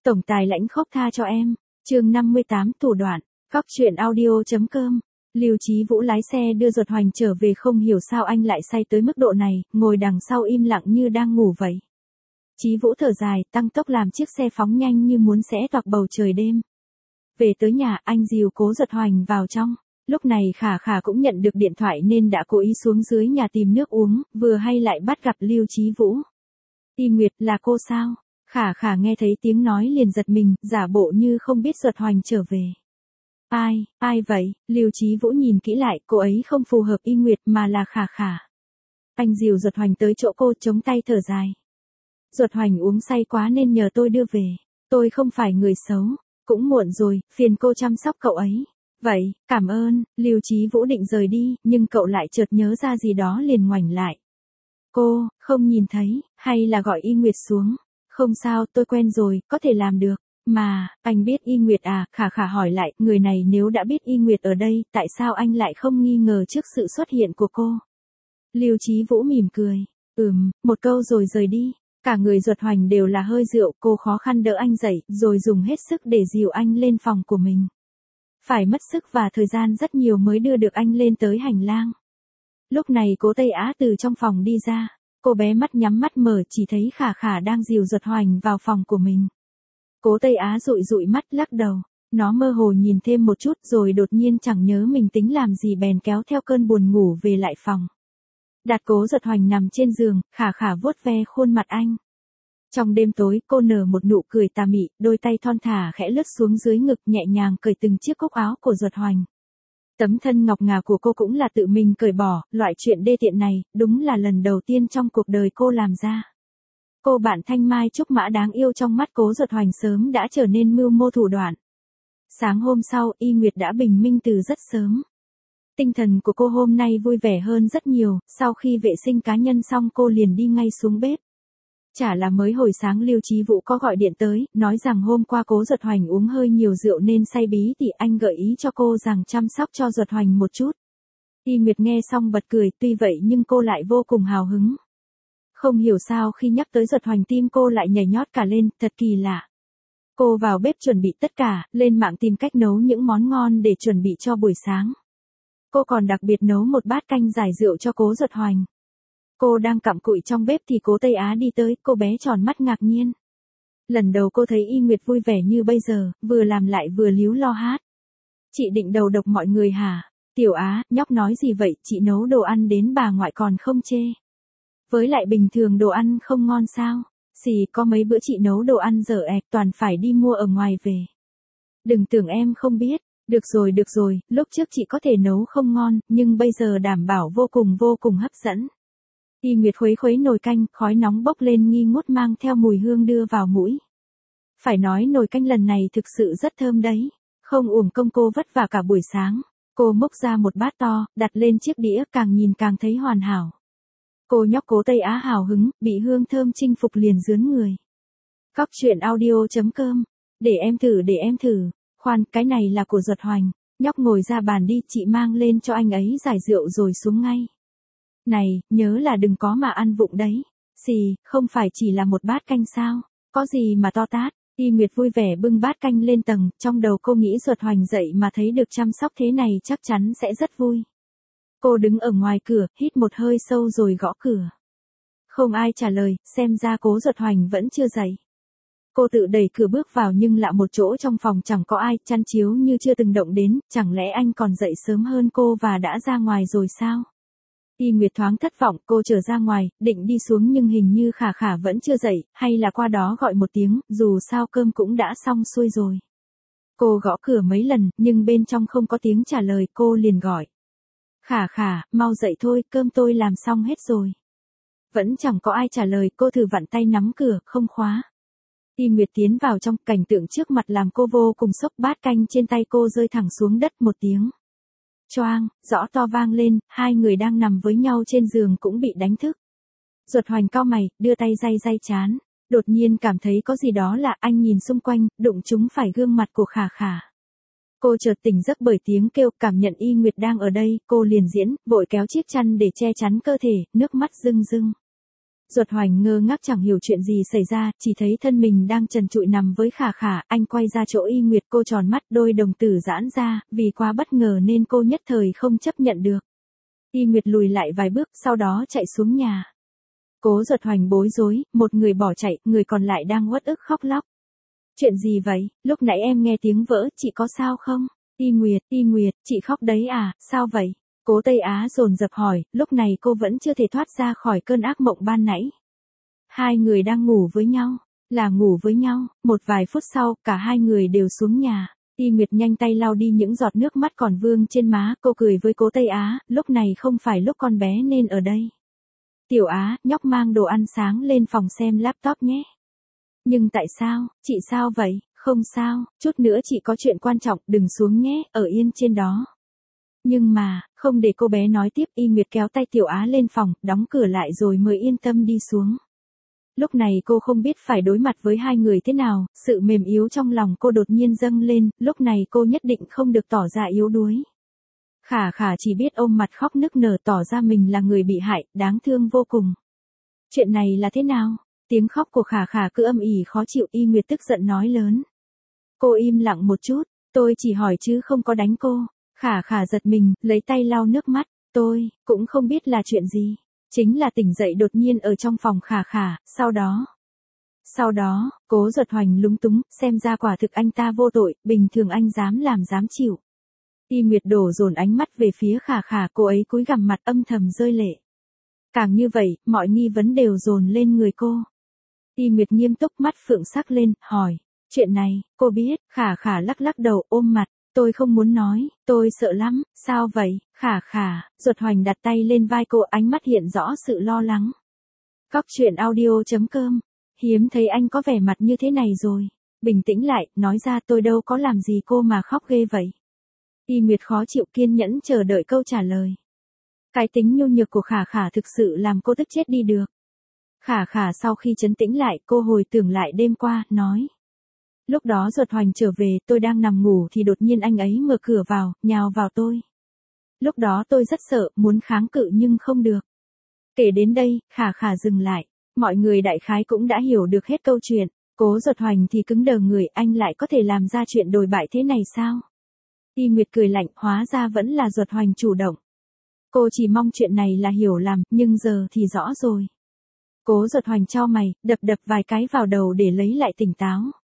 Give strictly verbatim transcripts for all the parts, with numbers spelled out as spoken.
Tổng tài lãnh khốc tha cho em. Chương năm mươi tám thủ đoạn. Cóc truyện audio.com. Lưu Chí Vũ lái xe đưa Duật Hoành trở về, không hiểu sao anh lại say tới mức độ này, ngồi đằng sau im lặng như đang ngủ vậy. Chí Vũ thở dài, tăng tốc làm chiếc xe phóng nhanh như muốn xé toạc bầu trời đêm. Về tới nhà, anh dìu cố Duật Hoành vào trong. Lúc này Khả Khả cũng nhận được điện thoại nên đã cố ý xuống dưới nhà tìm nước uống, vừa hay lại bắt gặp Lưu Chí Vũ. Y Nguyệt, là cô sao? Khả Khả nghe thấy tiếng nói liền giật mình, giả bộ như không biết Duật Hoành trở về. Ai, ai vậy? Lưu Chí Vũ nhìn kỹ lại, cô ấy không phù hợp Y Nguyệt mà là Khả Khả. Anh dìu Duật Hoành tới chỗ cô, chống tay thở dài. Duật Hoành uống say quá nên nhờ tôi đưa về. Tôi không phải người xấu. Cũng muộn rồi, phiền cô chăm sóc cậu ấy. Vậy, cảm ơn. Lưu Chí Vũ định rời đi, nhưng cậu lại chợt nhớ ra gì đó liền ngoảnh lại. Cô, không nhìn thấy, hay là gọi Y Nguyệt xuống? Không sao, tôi quen rồi, có thể làm được. Mà, anh biết Y Nguyệt à? Khả Khả hỏi lại, người này nếu đã biết Y Nguyệt ở đây, tại sao anh lại không nghi ngờ trước sự xuất hiện của cô? Lưu Chí Vũ mỉm cười. Ừm, một câu rồi rời đi. Cả người Duật Hoành đều là hơi rượu, cô khó khăn đỡ anh dậy, rồi dùng hết sức để dìu anh lên phòng của mình. Phải mất sức và thời gian rất nhiều mới đưa được anh lên tới hành lang. Lúc này Cố Tây Á từ trong phòng đi ra. Cô bé mắt nhắm mắt mở, chỉ thấy Khả Khả đang dìu Duật Hoành vào phòng của mình. Cố Tây Á dụi dụi mắt lắc đầu. Nó mơ hồ nhìn thêm một chút rồi đột nhiên chẳng nhớ mình tính làm gì bèn kéo theo cơn buồn ngủ về lại phòng. Đặt Cố Duật Hoành nằm trên giường, Khả Khả vuốt ve khuôn mặt anh. Trong đêm tối, cô nở một nụ cười tà mị, đôi tay thon thả khẽ lướt xuống dưới ngực, nhẹ nhàng cởi từng chiếc cúc áo của Duật Hoành. Tấm thân ngọc ngà của cô cũng là tự mình cởi bỏ, loại chuyện đê tiện này, đúng là lần đầu tiên trong cuộc đời cô làm ra. Cô bạn thanh mai trúc mã đáng yêu trong mắt Cố Duật Hoành sớm đã trở nên mưu mô thủ đoạn. Sáng hôm sau, Y Nguyệt đã bình minh từ rất sớm. Tinh thần của cô hôm nay vui vẻ hơn rất nhiều, sau khi vệ sinh cá nhân xong cô liền đi ngay xuống bếp. Chả là mới hồi sáng Lưu Chí Vũ có gọi điện tới, nói rằng hôm qua Cố Duật Hoành uống hơi nhiều rượu nên say bí thì anh gợi ý cho cô rằng chăm sóc cho Duật Hoành một chút. Y Nguyệt nghe xong bật cười, tuy vậy nhưng cô lại vô cùng hào hứng. Không hiểu sao khi nhắc tới Duật Hoành tim cô lại nhảy nhót cả lên, thật kỳ lạ. Cô vào bếp chuẩn bị tất cả, lên mạng tìm cách nấu những món ngon để chuẩn bị cho buổi sáng. Cô còn đặc biệt nấu một bát canh giải rượu cho Cố Duật Hoành. Cô đang cặm cụi trong bếp thì Cố Tây Á đi tới, cô bé tròn mắt ngạc nhiên. Lần đầu cô thấy Y Nguyệt vui vẻ như bây giờ, vừa làm lại vừa líu lo hát. Chị định đầu độc mọi người hả? Tiểu Á, nhóc nói gì vậy, chị nấu đồ ăn đến bà ngoại còn không chê. Với lại bình thường đồ ăn không ngon sao? Xì, có mấy bữa chị nấu đồ ăn dở ẹc toàn phải đi mua ở ngoài về. Đừng tưởng em không biết. Được rồi được rồi, lúc trước chị có thể nấu không ngon, nhưng bây giờ đảm bảo vô cùng vô cùng hấp dẫn. Y Nguyệt khuấy khuấy nồi canh, khói nóng bốc lên nghi ngút mang theo mùi hương đưa vào mũi. Phải nói nồi canh lần này thực sự rất thơm đấy. Không uổng công cô vất vả cả buổi sáng. Cô múc ra một bát to, đặt lên chiếc đĩa, càng nhìn càng thấy hoàn hảo. Cô nhóc Cố Tây Á hào hứng, bị hương thơm chinh phục liền rướn người. Cóc truyện audio.com. Để em thử để em thử. Khoan, cái này là của Duật Hoành. Nhóc ngồi ra bàn đi, chị mang lên cho anh ấy giải rượu rồi xuống ngay. Này, nhớ là đừng có mà ăn vụng đấy. Xì, không phải chỉ là một bát canh sao? Có gì mà to tát? Y Nguyệt vui vẻ bưng bát canh lên tầng, trong đầu cô nghĩ Duật Hoành dậy mà thấy được chăm sóc thế này chắc chắn sẽ rất vui. Cô đứng ở ngoài cửa, hít một hơi sâu rồi gõ cửa. Không ai trả lời, xem ra Cố Duật Hoành vẫn chưa dậy. Cô tự đẩy cửa bước vào nhưng lạ một chỗ trong phòng chẳng có ai, chăn chiếu như chưa từng động đến, chẳng lẽ anh còn dậy sớm hơn cô và đã ra ngoài rồi sao? Y Nguyệt thoáng thất vọng, cô trở ra ngoài, định đi xuống nhưng hình như Khả Khả vẫn chưa dậy, hay là qua đó gọi một tiếng, dù sao cơm cũng đã xong xuôi rồi. Cô gõ cửa mấy lần, nhưng bên trong không có tiếng trả lời, cô liền gọi. Khả Khả, mau dậy thôi, cơm tôi làm xong hết rồi. Vẫn chẳng có ai trả lời, cô thử vặn tay nắm cửa, không khóa. Y Nguyệt tiến vào trong, cảnh tượng trước mặt làm cô vô cùng sốc, bát canh trên tay cô rơi thẳng xuống đất một tiếng. Choang, rõ to vang lên, hai người đang nằm với nhau trên giường cũng bị đánh thức. Duật Hoành cau mày, đưa tay day day trán. Đột nhiên cảm thấy có gì đó lạ, anh nhìn xung quanh, đụng trúng phải gương mặt của Khả Khả. Cô chợt tỉnh giấc bởi tiếng kêu, cảm nhận Y Nguyệt đang ở đây, cô liền diễn, vội kéo chiếc chăn để che chắn cơ thể, nước mắt rưng rưng. Duật Hoành ngơ ngác chẳng hiểu chuyện gì xảy ra, chỉ thấy thân mình đang trần trụi nằm với Khả Khả, anh quay ra chỗ Y Nguyệt, cô tròn mắt, đôi đồng tử giãn ra, vì quá bất ngờ nên cô nhất thời không chấp nhận được. Y Nguyệt lùi lại vài bước, sau đó chạy xuống nhà. Cố Duật Hoành bối rối, một người bỏ chạy, người còn lại đang uất ức khóc lóc. Chuyện gì vậy, lúc nãy em nghe tiếng vỡ, chị có sao không? Y Nguyệt, Y Nguyệt, chị khóc đấy à, sao vậy? Cố Tây Á dồn dập hỏi, lúc này cô vẫn chưa thể thoát ra khỏi cơn ác mộng ban nãy. Hai người đang ngủ với nhau, là ngủ với nhau, một vài phút sau, cả hai người đều xuống nhà. Y Nguyệt nhanh tay lau đi những giọt nước mắt còn vương trên má, cô cười với Cố Tây Á, lúc này không phải lúc con bé nên ở đây. Tiểu Á, nhóc mang đồ ăn sáng lên phòng xem laptop nhé. Nhưng tại sao, chị sao vậy, không sao, chút nữa chị có chuyện quan trọng, đừng xuống nhé, ở yên trên đó. Nhưng mà, không để cô bé nói tiếp, Y Nguyệt kéo tay Tiểu Á lên phòng, đóng cửa lại rồi mới yên tâm đi xuống. Lúc này cô không biết phải đối mặt với hai người thế nào, sự mềm yếu trong lòng cô đột nhiên dâng lên, lúc này cô nhất định không được tỏ ra yếu đuối. Khả Khả chỉ biết ôm mặt khóc nức nở tỏ ra mình là người bị hại, đáng thương vô cùng. Chuyện này là thế nào? Tiếng khóc của Khả Khả cứ âm ỉ khó chịu, Y Nguyệt tức giận nói lớn. Cô im lặng một chút, tôi chỉ hỏi chứ không có đánh cô. Khả Khả giật mình, lấy tay lau nước mắt, tôi, cũng không biết là chuyện gì. Chính là tỉnh dậy đột nhiên ở trong phòng Khả Khả, sau đó. Sau đó, Cố Duật Hoành lúng túng, xem ra quả thực anh ta vô tội, bình thường anh dám làm dám chịu. Y Nguyệt đổ dồn ánh mắt về phía Khả Khả, cô ấy cúi gằm mặt âm thầm rơi lệ. Càng như vậy, mọi nghi vấn đều dồn lên người cô. Y Nguyệt nghiêm túc, mắt phượng sắc lên, hỏi, chuyện này, cô biết? Khả Khả lắc lắc đầu, ôm mặt, tôi không muốn nói, tôi sợ lắm, sao vậy? Khả Khả, Duật Hoành đặt tay lên vai cô, ánh mắt hiện rõ sự lo lắng. Cóc truyện audio chấm com, hiếm thấy anh có vẻ mặt như thế này rồi. Bình tĩnh lại, nói ra, tôi đâu có làm gì cô mà khóc ghê vậy. Y Nguyệt khó chịu, kiên nhẫn chờ đợi câu trả lời. Cái tính nhu nhược của Khả Khả thực sự làm cô tức chết đi được. Khả Khả sau khi trấn tĩnh lại, cô hồi tưởng lại đêm qua, nói. Lúc đó Duật Hoành trở về, tôi đang nằm ngủ thì đột nhiên anh ấy mở cửa vào, nhào vào tôi. Lúc đó tôi rất sợ, muốn kháng cự nhưng không được. Kể đến đây, Khả Khả dừng lại. Mọi người đại khái cũng đã hiểu được hết câu chuyện. Cố Duật Hoành thì cứng đờ người, anh lại có thể làm ra chuyện đồi bại thế này sao? Y Nguyệt cười lạnh, hóa ra vẫn là Duật Hoành chủ động. Cô chỉ mong chuyện này là hiểu lầm, nhưng giờ thì rõ rồi. Cố Duật Hoành chau mày, đập đập vài cái vào đầu để lấy lại tỉnh táo.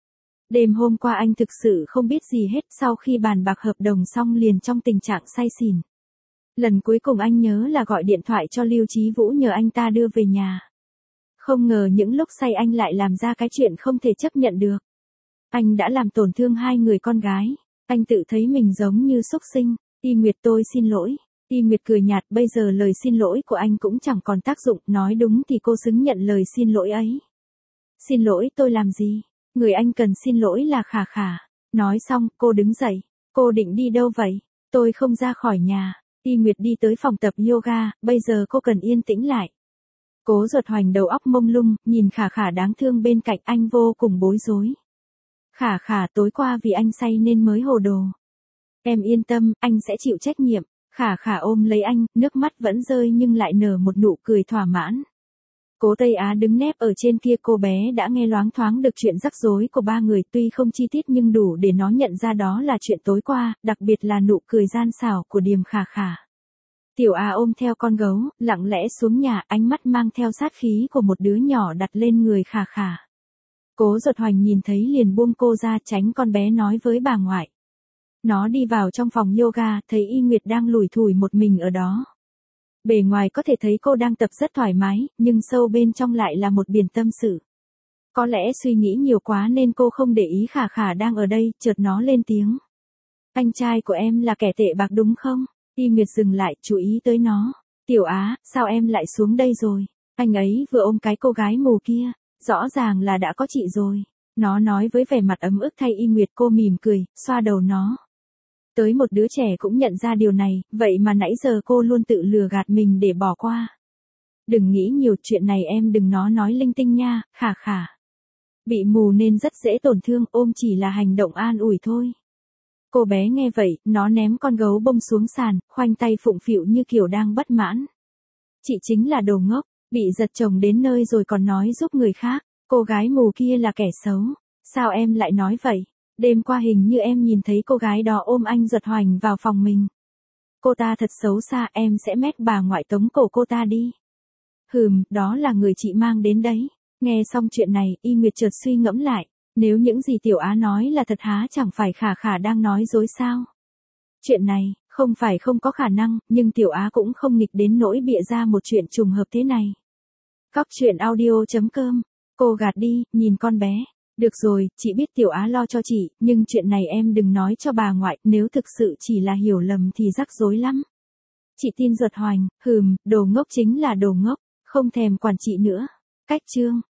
Đêm hôm qua anh thực sự không biết gì hết, sau khi bàn bạc hợp đồng xong liền trong tình trạng say xỉn. Lần cuối cùng anh nhớ là gọi điện thoại cho Lưu Chí Vũ nhờ anh ta đưa về nhà. Không ngờ những lúc say anh lại làm ra cái chuyện không thể chấp nhận được. Anh đã làm tổn thương hai người con gái. Anh tự thấy mình giống như súc sinh. Y Nguyệt, tôi xin lỗi. Y Nguyệt cười nhạt, bây giờ lời xin lỗi của anh cũng chẳng còn tác dụng, nói đúng thì cô xứng nhận lời xin lỗi ấy. Xin lỗi tôi làm gì? Người anh cần xin lỗi là Khả Khả. Nói xong, cô đứng dậy. Cô định đi đâu vậy? Tôi không ra khỏi nhà. Y Nguyệt đi tới phòng tập yoga, bây giờ cô cần yên tĩnh lại. Cố Duật Hoành đầu óc mông lung, nhìn Khả Khả đáng thương bên cạnh, anh vô cùng bối rối. Khả Khả, tối qua vì anh say nên mới hồ đồ. Em yên tâm, anh sẽ chịu trách nhiệm. Khả Khả ôm lấy anh, nước mắt vẫn rơi nhưng lại nở một nụ cười thỏa mãn. Cố Tây Á đứng nép ở trên kia, cô bé đã nghe loáng thoáng được chuyện rắc rối của ba người, tuy không chi tiết nhưng đủ để nó nhận ra đó là chuyện tối qua, đặc biệt là nụ cười gian xảo của Điềm Khả Khả. Tiểu Á ôm theo con gấu, lặng lẽ xuống nhà, ánh mắt mang theo sát khí của một đứa nhỏ đặt lên người Khả Khả. Cố Duật Hoành nhìn thấy liền buông cô ra, tránh con bé nói với bà ngoại. Nó đi vào trong phòng yoga, thấy Y Nguyệt đang lủi thủi một mình ở đó. Bề ngoài có thể thấy cô đang tập rất thoải mái, nhưng sâu bên trong lại là một biển tâm sự. Có lẽ suy nghĩ nhiều quá nên cô không để ý Khả Khả đang ở đây, chợt nó lên tiếng. Anh trai của em là kẻ tệ bạc đúng không? Y Nguyệt dừng lại, chú ý tới nó. Tiểu Á, sao em lại xuống đây rồi? Anh ấy vừa ôm cái cô gái mù kia, rõ ràng là đã có chị rồi. Nó nói với vẻ mặt ấm ức thay Y Nguyệt, cô mỉm cười, xoa đầu nó. Tới một đứa trẻ cũng nhận ra điều này, vậy mà nãy giờ cô luôn tự lừa gạt mình để bỏ qua. Đừng nghĩ nhiều, chuyện này em đừng nó nói linh tinh nha, Khả Khả. Bị mù nên rất dễ tổn thương, ôm chỉ là hành động an ủi thôi. Cô bé nghe vậy, nó ném con gấu bông xuống sàn, khoanh tay phụng phịu như kiểu đang bất mãn. Chị chính là đồ ngốc, Bị giật chồng đến nơi rồi còn nói giúp người khác, cô gái mù kia là kẻ xấu. Sao em lại nói vậy? Đêm qua hình như em nhìn thấy cô gái đó ôm anh Giật Hoành vào phòng mình. Cô ta thật xấu xa, em sẽ mét bà ngoại tống cổ cô ta đi. Hừm, đó là người chị mang đến đấy. Nghe xong chuyện này, Y Nguyệt chợt suy ngẫm lại. Nếu những gì Tiểu Á nói là thật há chẳng phải Khả Khả đang nói dối sao? Chuyện này, không phải không có khả năng, nhưng Tiểu Á cũng không nghịch đến nỗi bịa ra một chuyện trùng hợp thế này. Cóc truyện audio chấm com. Cô gạt đi, nhìn con bé. Được rồi, chị biết Tiểu Á lo cho chị, nhưng chuyện này em đừng nói cho bà ngoại, nếu thực sự chỉ là hiểu lầm thì rắc rối lắm. Chị tin Giật Hoành, hừm, đồ ngốc chính là đồ ngốc, không thèm quản chị nữa. Cách chương.